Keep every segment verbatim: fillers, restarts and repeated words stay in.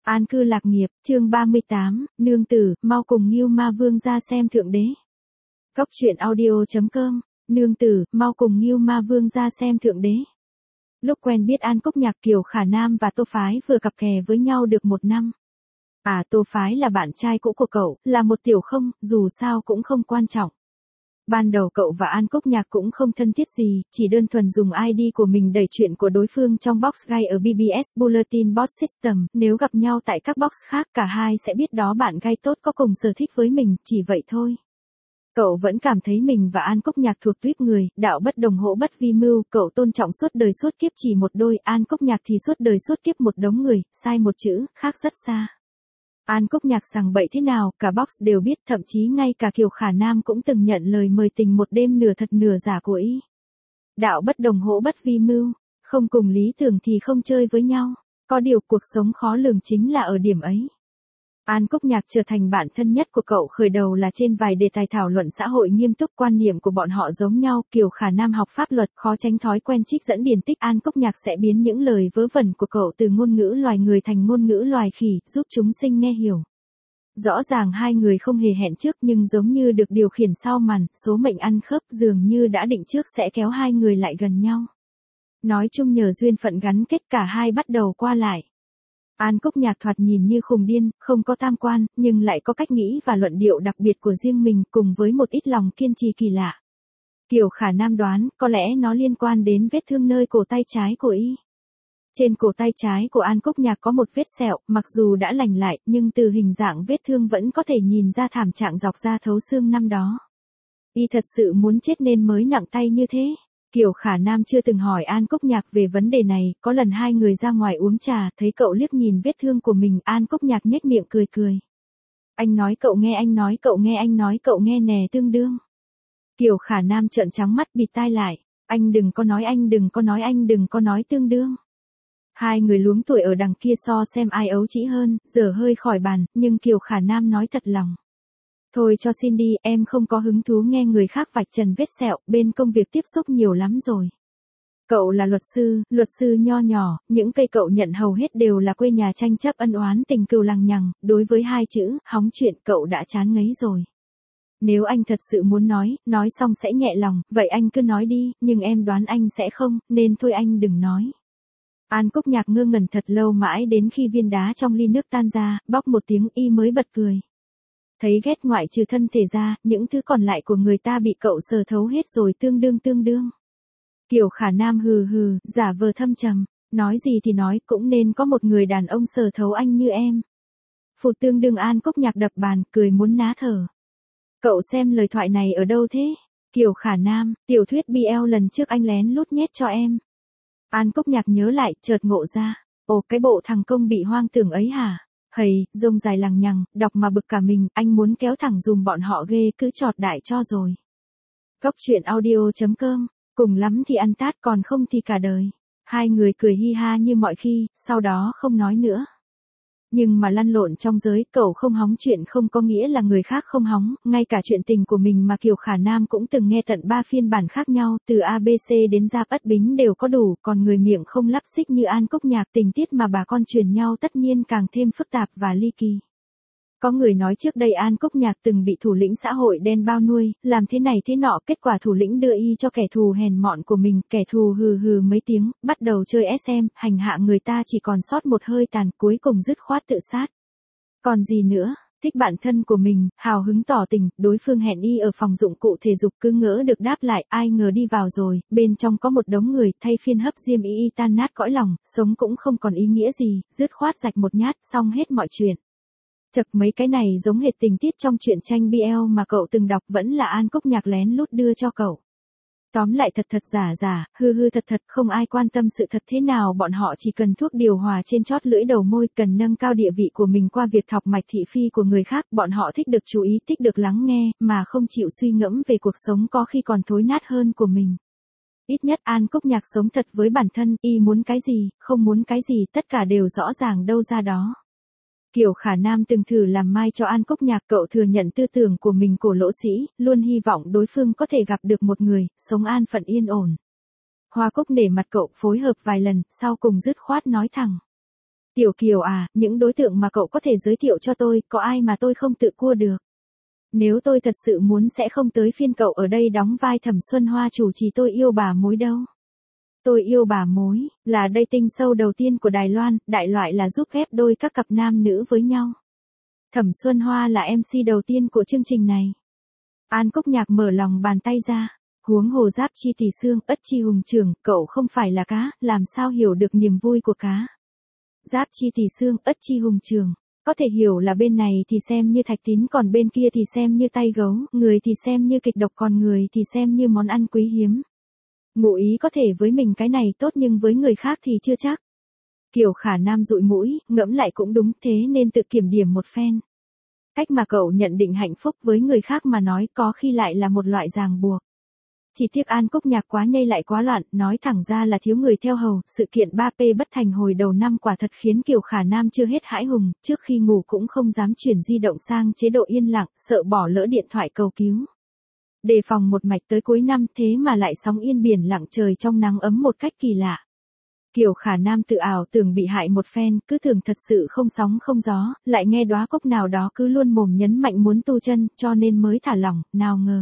An cư lạc nghiệp, chương ba mươi tám, nương tử, mau cùng Ngưu Ma Vương ra xem thượng đế. Cốc truyện audio chấm com, nương tử, mau cùng Ngưu Ma Vương ra xem thượng đế. Lúc quen biết An Cúc Nhạc, Kiều Khả Nam và Tô Phái vừa cặp kè với nhau được một năm. À, Tô Phái là bạn trai cũ của cậu, là một tiểu không, dù sao cũng không quan trọng. Ban đầu cậu và An Cúc Nhạc cũng không thân thiết gì, chỉ đơn thuần dùng i đê của mình đẩy chuyện của đối phương trong box gay ở bê bê ét Bulletin Board System, nếu gặp nhau tại các box khác cả hai sẽ biết đó bạn gay tốt có cùng sở thích với mình, chỉ vậy thôi. Cậu vẫn cảm thấy mình và An Cúc Nhạc thuộc tuýp người, đạo bất đồng hỗ bất vi mưu, cậu tôn trọng suốt đời suốt kiếp chỉ một đôi, An Cúc Nhạc thì suốt đời suốt kiếp một đống người, sai một chữ, khác rất xa. An Cúc Nhạc sằng bậy thế nào, cả box đều biết, thậm chí ngay cả Kiều Khả Nam cũng từng nhận lời mời tình một đêm nửa thật nửa giả của y. Đạo bất đồng hỗ bất vi mưu, không cùng lý tưởng thì không chơi với nhau, có điều cuộc sống khó lường chính là ở điểm ấy. An Cúc Nhạc trở thành bạn thân nhất của cậu khởi đầu là trên vài đề tài thảo luận xã hội nghiêm túc, quan niệm của bọn họ giống nhau, Kiều Khả Nam học pháp luật khó tránh thói quen trích dẫn điển tích, An Cúc Nhạc sẽ biến những lời vớ vẩn của cậu từ ngôn ngữ loài người thành ngôn ngữ loài khỉ, giúp chúng sinh nghe hiểu. Rõ ràng hai người không hề hẹn trước nhưng giống như được điều khiển sau màn, số mệnh ăn khớp dường như đã định trước sẽ kéo hai người lại gần nhau. Nói chung nhờ duyên phận gắn kết cả hai bắt đầu qua lại. An Cúc Nhạc thoạt nhìn như khùng điên, không có tam quan, nhưng lại có cách nghĩ và luận điệu đặc biệt của riêng mình cùng với một ít lòng kiên trì kỳ lạ. Kiều Khả Nam đoán, có lẽ nó liên quan đến vết thương nơi cổ tay trái của y. Trên cổ tay trái của An Cúc Nhạc có một vết sẹo, mặc dù đã lành lại, nhưng từ hình dạng vết thương vẫn có thể nhìn ra thảm trạng dọc da thấu xương năm đó. Y thật sự muốn chết nên mới nặng tay như thế. Kiều Khả Nam chưa từng hỏi An Cúc Nhạc về vấn đề này, có lần hai người ra ngoài uống trà, thấy cậu liếc nhìn vết thương của mình, An Cúc Nhạc nhếch miệng cười cười. Anh nói cậu nghe anh nói cậu nghe anh nói cậu nghe nè tương đương. Kiều Khả Nam trợn trắng mắt bịt tai lại, anh đừng có nói anh đừng có nói anh đừng có nói tương đương. Hai người luống tuổi ở đằng kia so xem ai ấu trĩ hơn, giờ hơi khỏi bàn, nhưng Kiều Khả Nam nói thật lòng. Thôi cho xin đi, em không có hứng thú nghe người khác vạch trần vết sẹo, bên công việc tiếp xúc nhiều lắm rồi. Cậu là luật sư, luật sư nho nhỏ, những cây cậu nhận hầu hết đều là quê nhà tranh chấp ân oán tình cừu lằng nhằng, đối với hai chữ, hóng chuyện cậu đã chán ngấy rồi. Nếu anh thật sự muốn nói, nói xong sẽ nhẹ lòng, vậy anh cứ nói đi, nhưng em đoán anh sẽ không, nên thôi anh đừng nói. An Cúc Nhạc ngơ ngẩn thật lâu mãi đến khi viên đá trong ly nước tan ra, bóc một tiếng y mới bật cười. Thấy ghét ngoại trừ thân thể ra, những thứ còn lại của người ta bị cậu sờ thấu hết rồi tương đương tương đương. Kiều Khả Nam hừ hừ, giả vờ thâm trầm, nói gì thì nói cũng nên có một người đàn ông sờ thấu anh như em. Phụt tương đương An Cúc Nhạc đập bàn, cười muốn ná thở. Cậu xem lời thoại này ở đâu thế? Kiều Khả Nam, tiểu thuyết bê lờ lần trước anh lén lút nhét cho em. An Cúc Nhạc nhớ lại, chợt ngộ ra, ồ cái bộ thằng công bị hoang tưởng ấy hả? Hầy, rông dài lằng nhằng, đọc mà bực cả mình, anh muốn kéo thẳng dùm bọn họ ghê cứ chọt đại cho rồi. Cốc truyện audio chấm com, cùng lắm thì ăn tát còn không thì cả đời. Hai người cười hi ha như mọi khi, sau đó không nói nữa. Nhưng mà lăn lộn trong giới, cậu không hóng chuyện không có nghĩa là người khác không hóng, ngay cả chuyện tình của mình mà Kiều Khả Nam cũng từng nghe tận ba phiên bản khác nhau, từ a bê xê đến Giáp Ất Bính đều có đủ, còn người miệng không lắp xích như An Cúc Nhạc, tình tiết mà bà con truyền nhau tất nhiên càng thêm phức tạp và ly kỳ. Có người nói trước đây An Cúc Nhạc từng bị thủ lĩnh xã hội đen bao nuôi, làm thế này thế nọ, kết quả thủ lĩnh đưa y cho kẻ thù hèn mọn của mình, kẻ thù hừ hừ mấy tiếng, bắt đầu chơi ét em, hành hạ người ta chỉ còn sót một hơi tàn, cuối cùng dứt khoát tự sát. Còn gì nữa, thích bạn thân của mình, hào hứng tỏ tình, đối phương hẹn y ở phòng dụng cụ thể dục cứ ngỡ được đáp lại, ai ngờ đi vào rồi, bên trong có một đống người, thay phiên hấp diêm y y tan nát cõi lòng, sống cũng không còn ý nghĩa gì, dứt khoát rạch một nhát, xong hết mọi chuyện. Chật mấy cái này giống hệt tình tiết trong truyện tranh bê lờ mà cậu từng đọc, vẫn là An Cúc Nhạc lén lút đưa cho cậu. Tóm lại thật thật giả giả, hư hư thật thật, không ai quan tâm sự thật thế nào, bọn họ chỉ cần thuốc điều hòa trên chót lưỡi đầu môi, cần nâng cao địa vị của mình qua việc thọc mạch thị phi của người khác, bọn họ thích được chú ý, thích được lắng nghe, mà không chịu suy ngẫm về cuộc sống có khi còn thối nát hơn của mình. Ít nhất An Cúc Nhạc sống thật với bản thân, y muốn cái gì, không muốn cái gì, tất cả đều rõ ràng đâu ra đó. Kiều Khả Nam từng thử làm mai cho An Cúc Nhạc, cậu thừa nhận tư tưởng của mình cổ lỗ sĩ, luôn hy vọng đối phương có thể gặp được một người, sống an phận yên ổn. Hoa Cúc nể mặt cậu, phối hợp vài lần, sau cùng dứt khoát nói thẳng. Tiểu Kiều à, những đối tượng mà cậu có thể giới thiệu cho tôi, có ai mà tôi không tự cua được? Nếu tôi thật sự muốn sẽ không tới phiên cậu ở đây đóng vai Thẩm Xuân Hoa chủ trì Tôi Yêu Bà Mối đâu. Tôi Yêu Bà Mối, là dating show đầu tiên của Đài Loan, đại loại là giúp ghép đôi các cặp nam nữ với nhau. Thẩm Xuân Hoa là em xê đầu tiên của chương trình này. An Cúc Nhạc mở lòng bàn tay ra. Huống hồ Giáp Chi Tỷ Xương, Ất Chi Hùng Trường, cậu không phải là cá, làm sao hiểu được niềm vui của cá. Giáp Chi Tỷ Xương, Ất Chi Hùng Trường. Có thể hiểu là bên này thì xem như thạch tín còn bên kia thì xem như tay gấu, người thì xem như kịch độc còn người thì xem như món ăn quý hiếm. Ngụ ý có thể với mình cái này tốt nhưng với người khác thì chưa chắc. Kiều Khả Nam dụi mũi, ngẫm lại cũng đúng thế nên tự kiểm điểm một phen. Cách mà cậu nhận định hạnh phúc với người khác mà nói có khi lại là một loại ràng buộc. Chỉ tiếc An Cúc Nhạc quá nhây lại quá loạn, nói thẳng ra là thiếu người theo hầu, sự kiện ba P bất thành hồi đầu năm quả thật khiến Kiều Khả Nam chưa hết hãi hùng, trước khi ngủ cũng không dám chuyển di động sang chế độ yên lặng, sợ bỏ lỡ điện thoại cầu cứu. Đề phòng một mạch tới cuối năm thế mà lại sóng yên biển lặng trời trong nắng ấm một cách kỳ lạ. Kiều Khả Nam tự ảo tưởng bị hại một phen, cứ tưởng thật sự không sóng không gió, lại nghe đóa cốc nào đó cứ luôn mồm nhấn mạnh muốn tu chân, cho nên mới thả lỏng, nào ngờ.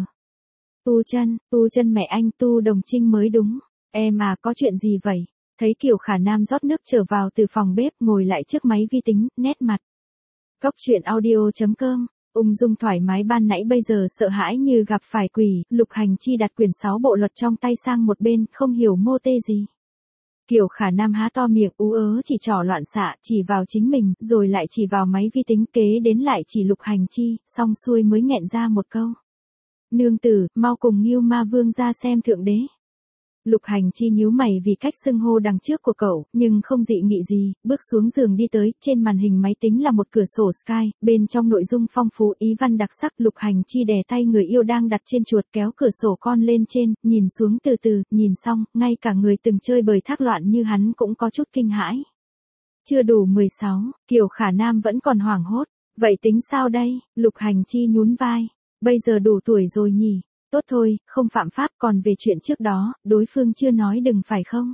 Tu chân, tu chân mẹ anh tu đồng trinh mới đúng. Em à có chuyện gì vậy? Thấy Kiều Khả Nam rót nước trở vào từ phòng bếp ngồi lại trước máy vi tính, nét mặt. Cốc truyện audio chấm com, ung dung thoải mái ban nãy bây giờ sợ hãi như gặp phải quỷ, Lục Hành Chi đặt quyển sáu bộ luật trong tay sang một bên, không hiểu mô tê gì. Kiều Khả Nam há to miệng ú ớ chỉ trỏ loạn xạ, chỉ vào chính mình, rồi lại chỉ vào máy vi tính kế đến lại chỉ Lục Hành Chi, xong xuôi mới nghẹn ra một câu. Nương tử, mau cùng Ngưu Ma Vương ra xem thượng đế. Lục Hành Chi nhíu mày vì cách xưng hô đằng trước của cậu, nhưng không dị nghị gì, bước xuống giường đi tới, trên màn hình máy tính là một cửa sổ Skype, bên trong nội dung phong phú ý văn đặc sắc. Lục Hành Chi đè tay người yêu đang đặt trên chuột kéo cửa sổ con lên trên, nhìn xuống từ từ, nhìn xong, ngay cả người từng chơi bời thác loạn như hắn cũng có chút kinh hãi. Chưa đủ mười sáu, Kiều Khả Nam vẫn còn hoảng hốt, vậy tính sao đây? Lục Hành Chi nhún vai. Bây giờ đủ tuổi rồi nhỉ, tốt thôi, không phạm pháp, còn về chuyện trước đó, đối phương chưa nói đừng phải không?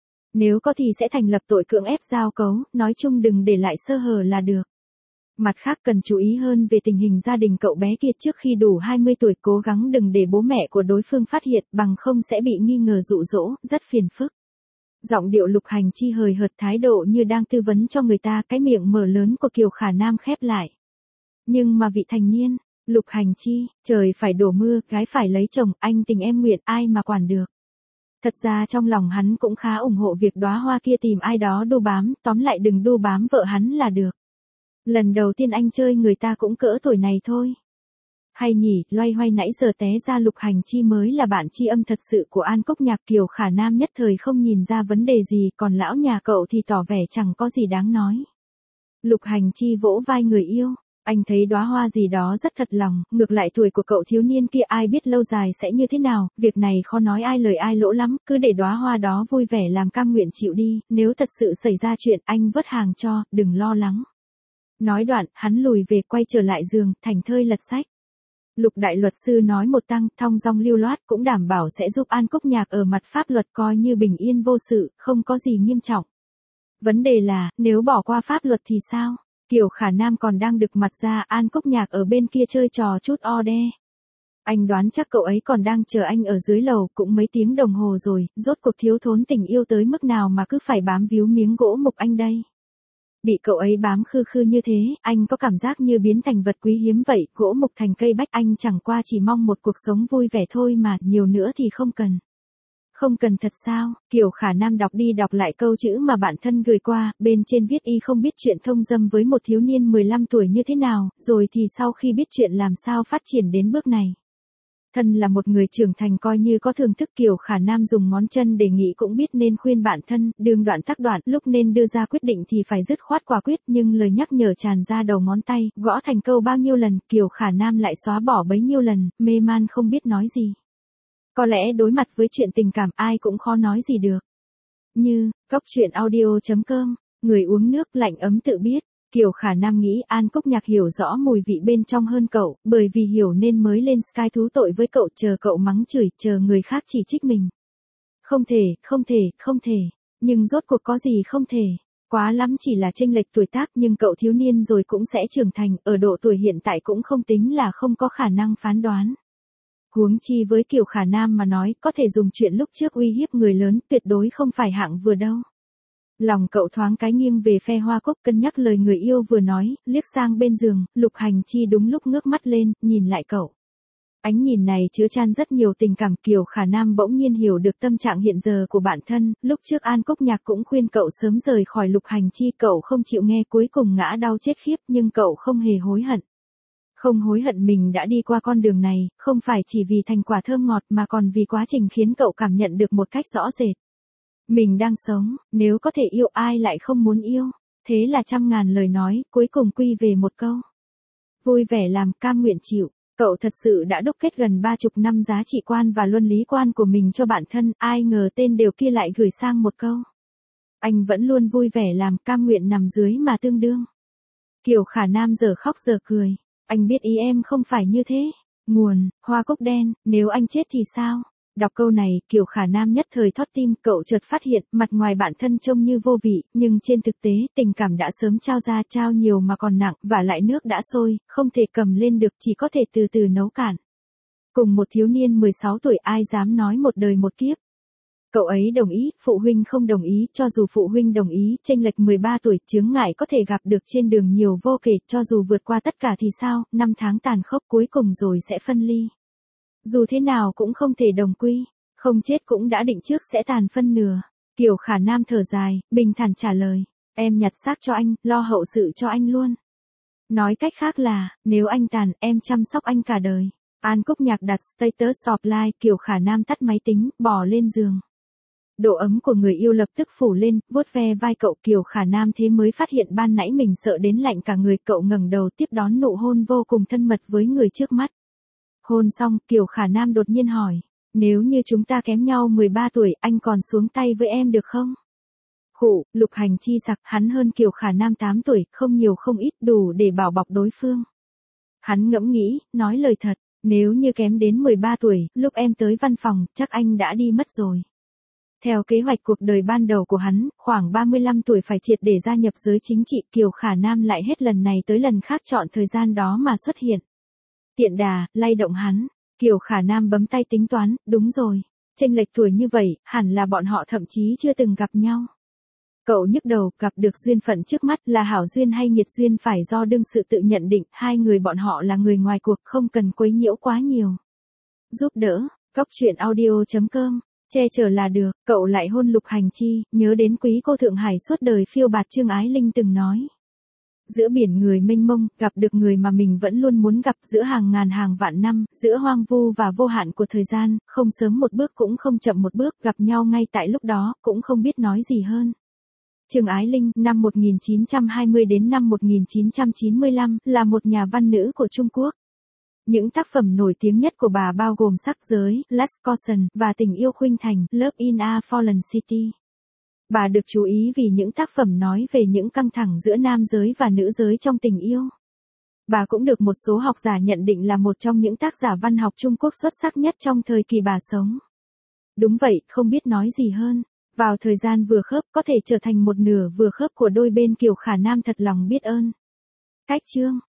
Nếu có thì sẽ thành lập tội cưỡng ép giao cấu, nói chung đừng để lại sơ hở là được. Mặt khác cần chú ý hơn về tình hình gia đình cậu bé kia trước khi đủ hai mươi tuổi, cố gắng đừng để bố mẹ của đối phương phát hiện, bằng không sẽ bị nghi ngờ dụ dỗ, rất phiền phức. Giọng điệu Lục Hành Chi hời hợt, thái độ như đang tư vấn cho người ta, cái miệng mở lớn của Kiều Khả Nam khép lại. Nhưng mà vị thành niên, Lục Hành Chi, trời phải đổ mưa, gái phải lấy chồng, anh tình em nguyện, ai mà quản được. Thật ra trong lòng hắn cũng khá ủng hộ việc đóa hoa kia tìm ai đó đu bám, tóm lại đừng đu bám vợ hắn là được. Lần đầu tiên anh chơi người ta cũng cỡ tuổi này thôi. Hay nhỉ, loay hoay nãy giờ té ra Lục Hành Chi mới là bạn tri âm thật sự của An Cốc Nhạc. Kiều Khả Nam nhất thời không nhìn ra vấn đề gì, còn lão nhà cậu thì tỏ vẻ chẳng có gì đáng nói. Lục Hành Chi vỗ vai người yêu. Anh thấy đóa hoa gì đó rất thật lòng, ngược lại tuổi của cậu thiếu niên kia ai biết lâu dài sẽ như thế nào, việc này khó nói ai lời ai lỗ lắm, cứ để đóa hoa đó vui vẻ làm cam nguyện chịu đi, nếu thật sự xảy ra chuyện anh vớt hàng cho, đừng lo lắng. Nói đoạn, hắn lùi về quay trở lại giường, thành thơi lật sách. Lục đại luật sư nói một tăng, thong dong lưu loát cũng đảm bảo sẽ giúp An Cốc Nhạc ở mặt pháp luật coi như bình yên vô sự, không có gì nghiêm trọng. Vấn đề là, nếu bỏ qua pháp luật thì sao? Kiều Khả Nam còn đang đực mặt ra, An Cốc Nhạc ở bên kia chơi trò chút o đe. Anh đoán chắc cậu ấy còn đang chờ anh ở dưới lầu, cũng mấy tiếng đồng hồ rồi, rốt cuộc thiếu thốn tình yêu tới mức nào mà cứ phải bám víu miếng gỗ mục anh đây. Bị cậu ấy bám khư khư như thế, anh có cảm giác như biến thành vật quý hiếm vậy, gỗ mục thành cây bách, anh chẳng qua chỉ mong một cuộc sống vui vẻ thôi mà, nhiều nữa thì không cần. Không cần thật sao? Kiều Khả Nam đọc đi đọc lại câu chữ mà bạn thân gửi qua, bên trên viết y không biết chuyện thông dâm với một thiếu niên mười lăm tuổi như thế nào, rồi thì sau khi biết chuyện làm sao phát triển đến bước này. Thân là một người trưởng thành coi như có thưởng thức, Kiều Khả Nam dùng ngón chân đề nghị cũng biết nên khuyên bạn thân, đường đoạn tắc đoạn, lúc nên đưa ra quyết định thì phải dứt khoát quả quyết, nhưng lời nhắc nhở tràn ra đầu ngón tay, gõ thành câu bao nhiêu lần, Kiều Khả Nam lại xóa bỏ bấy nhiêu lần, mê man không biết nói gì. Có lẽ đối mặt với chuyện tình cảm ai cũng khó nói gì được. Như, cốc truyện audio chấm com, người uống nước lạnh ấm tự biết. Kiều Khả Nam nghĩ An Cốc Nhạc hiểu rõ mùi vị bên trong hơn cậu, bởi vì hiểu nên mới lên Sky thú tội với cậu, chờ cậu mắng chửi, chờ người khác chỉ trích mình. Không thể, không thể, không thể, nhưng rốt cuộc có gì không thể. Quá lắm chỉ là chênh lệch tuổi tác nhưng cậu thiếu niên rồi cũng sẽ trưởng thành, ở độ tuổi hiện tại cũng không tính là không có khả năng phán đoán. Huống chi với Kiều Khả Nam mà nói, có thể dùng chuyện lúc trước uy hiếp người lớn, tuyệt đối không phải hạng vừa đâu. Lòng cậu thoáng cái nghiêng về phe Hoa Cúc, cân nhắc lời người yêu vừa nói, liếc sang bên giường, Lục Hành Chi đúng lúc ngước mắt lên, nhìn lại cậu. Ánh nhìn này chứa chan rất nhiều tình cảm. Kiều Khả Nam bỗng nhiên hiểu được tâm trạng hiện giờ của bản thân, lúc trước An Cúc Nhạc cũng khuyên cậu sớm rời khỏi Lục Hành Chi, cậu không chịu nghe, cuối cùng ngã đau chết khiếp, nhưng cậu không hề hối hận. Không hối hận mình đã đi qua con đường này, không phải chỉ vì thành quả thơm ngọt mà còn vì quá trình khiến cậu cảm nhận được một cách rõ rệt. Mình đang sống, nếu có thể yêu ai lại không muốn yêu, thế là trăm ngàn lời nói, cuối cùng quy về một câu. Vui vẻ làm, cam nguyện chịu. Cậu thật sự đã đúc kết gần ba chục năm giá trị quan và luân lý quan của mình cho bản thân, ai ngờ tên đều kia lại gửi sang một câu. Anh vẫn luôn vui vẻ làm, cam nguyện nằm dưới mà tương đương. Kiều Khả Nam giờ khóc giờ cười. Anh biết ý em không phải như thế. Nguồn, hoa cúc đen, nếu anh chết thì sao? Đọc câu này, Kiều Khả Nam nhất thời thót tim, cậu chợt phát hiện, mặt ngoài bản thân trông như vô vị, nhưng trên thực tế, tình cảm đã sớm trao ra, trao nhiều mà còn nặng, và lại nước đã sôi, không thể cầm lên được, chỉ có thể từ từ nấu cạn. Cùng một thiếu niên mười sáu tuổi, ai dám nói một đời một kiếp. Cậu ấy đồng ý, phụ huynh không đồng ý, cho dù phụ huynh đồng ý, chênh lệch mười ba tuổi, chướng ngại có thể gặp được trên đường nhiều vô kể, cho dù vượt qua tất cả thì sao, năm tháng tàn khốc cuối cùng rồi sẽ phân ly. Dù thế nào cũng không thể đồng quy, không chết cũng đã định trước sẽ tàn phân nửa. Kiều Khả Nam thở dài, bình thản trả lời, em nhặt xác cho anh, lo hậu sự cho anh luôn. Nói cách khác là, nếu anh tàn, em chăm sóc anh cả đời. An Cúc Nhạc đặt status offline, Kiều Khả Nam tắt máy tính, bỏ lên giường. Độ ấm của người yêu lập tức phủ lên, vuốt ve vai cậu. Kiều Khả Nam thế mới phát hiện ban nãy mình sợ đến lạnh cả người. Cậu ngẩng đầu tiếp đón nụ hôn vô cùng thân mật với người trước mắt. Hôn xong, Kiều Khả Nam đột nhiên hỏi, nếu như chúng ta kém nhau mười ba tuổi, anh còn xuống tay với em được không? Khụ, Lục Hành Chi sặc, hắn hơn Kiều Khả Nam tám tuổi, không nhiều không ít, đủ để bảo bọc đối phương. Hắn ngẫm nghĩ, nói lời thật, nếu như kém đến mười ba tuổi, lúc em tới văn phòng, chắc anh đã đi mất rồi. Theo kế hoạch cuộc đời ban đầu của hắn, khoảng ba mươi lăm tuổi phải triệt để gia nhập giới chính trị. Kiều Khả Nam lại hết lần này tới lần khác chọn thời gian đó mà xuất hiện. Tiện đà, lay động hắn. Kiều Khả Nam bấm tay tính toán, đúng rồi. Chênh lệch tuổi như vậy, hẳn là bọn họ thậm chí chưa từng gặp nhau. Cậu nhức đầu, gặp được duyên phận trước mắt là hảo duyên hay nghiệt duyên phải do đương sự tự nhận định, hai người bọn họ là người ngoài cuộc, không cần quấy nhiễu quá nhiều. Giúp đỡ, Cóc Truyện Audio chấm com, che chở là được. Cậu lại hôn Lục Hành Chi, nhớ đến quý cô Thượng Hải suốt đời phiêu bạt Trương Ái Linh từng nói. Giữa biển người mênh mông, gặp được người mà mình vẫn luôn muốn gặp, giữa hàng ngàn hàng vạn năm, giữa hoang vu và vô hạn của thời gian, không sớm một bước cũng không chậm một bước, gặp nhau ngay tại lúc đó, cũng không biết nói gì hơn. Trương Ái Linh, năm một nghìn chín trăm hai mươi đến năm một nghìn chín trăm chín mươi lăm, là một nhà văn nữ của Trung Quốc. Những tác phẩm nổi tiếng nhất của bà bao gồm Sắc Giới, Last Caution, và Tình Yêu Khuynh Thành, Love in a Fallen City. Bà được chú ý vì những tác phẩm nói về những căng thẳng giữa nam giới và nữ giới trong tình yêu. Bà cũng được một số học giả nhận định là một trong những tác giả văn học Trung Quốc xuất sắc nhất trong thời kỳ bà sống. Đúng vậy, không biết nói gì hơn. Vào thời gian vừa khớp, có thể trở thành một nửa vừa khớp của đôi bên. Kiều Khả Nam thật lòng biết ơn. Cách chương